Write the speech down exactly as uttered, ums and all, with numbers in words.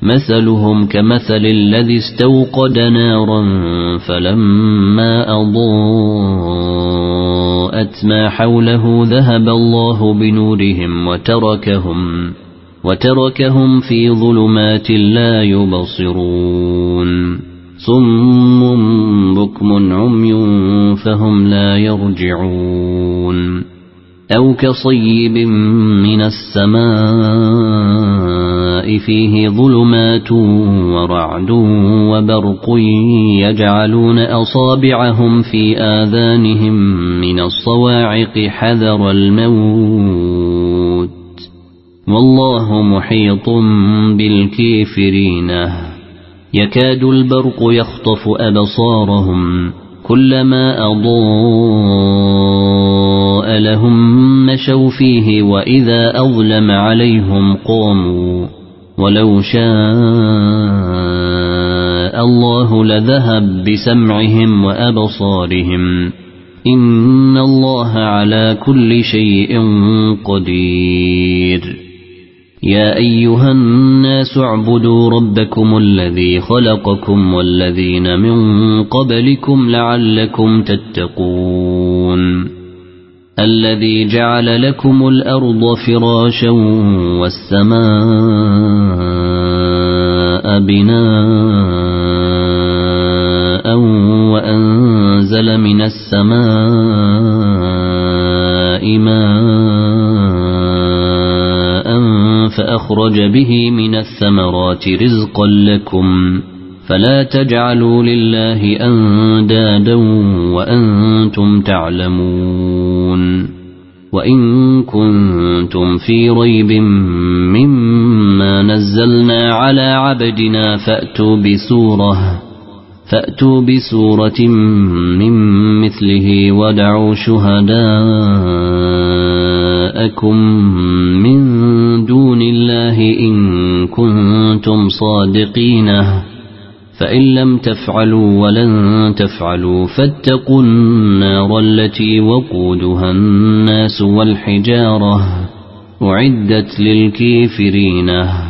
مثلهم كمثل الذي استوقد نارا فلما أضاءت ما حوله ذهب الله بنورهم وتركهم, وتركهم في ظلمات لا يبصرون صم بكم عمي فهم لا يرجعون أو كصيب من السماء فيه ظلمات ورعد وبرق يجعلون أصابعهم في آذانهم من الصواعق حذر الموت والله محيط بالكافرين يكاد البرق يخطف أبصارهم كلما أضاء لهم مشوا فيه وإذا أظلم عليهم قاموا ولو شاء الله لذهب بسمعهم وأبصارهم إن الله على كل شيء قدير يا أيها الناس اعبدوا ربكم الذي خلقكم والذين من قبلكم لعلكم تتقون الذي جعل لكم الأرض فراشا والسماء بناء وأنزل من السماء ماء فأخرج به من الثمرات رزقا لكم فلا تجعلوا لله أندادا وأنتم تعلمون وإن كنتم في ريب مما نزلنا على عبدنا فأتوا بسورة فأتوا بسورة من مثله ودعوا شهداءكم من دون الله إن كنتم صادقين فإن لم تفعلوا ولن تفعلوا فاتقوا النار التي وقودها الناس والحجارة أعدت للكافرين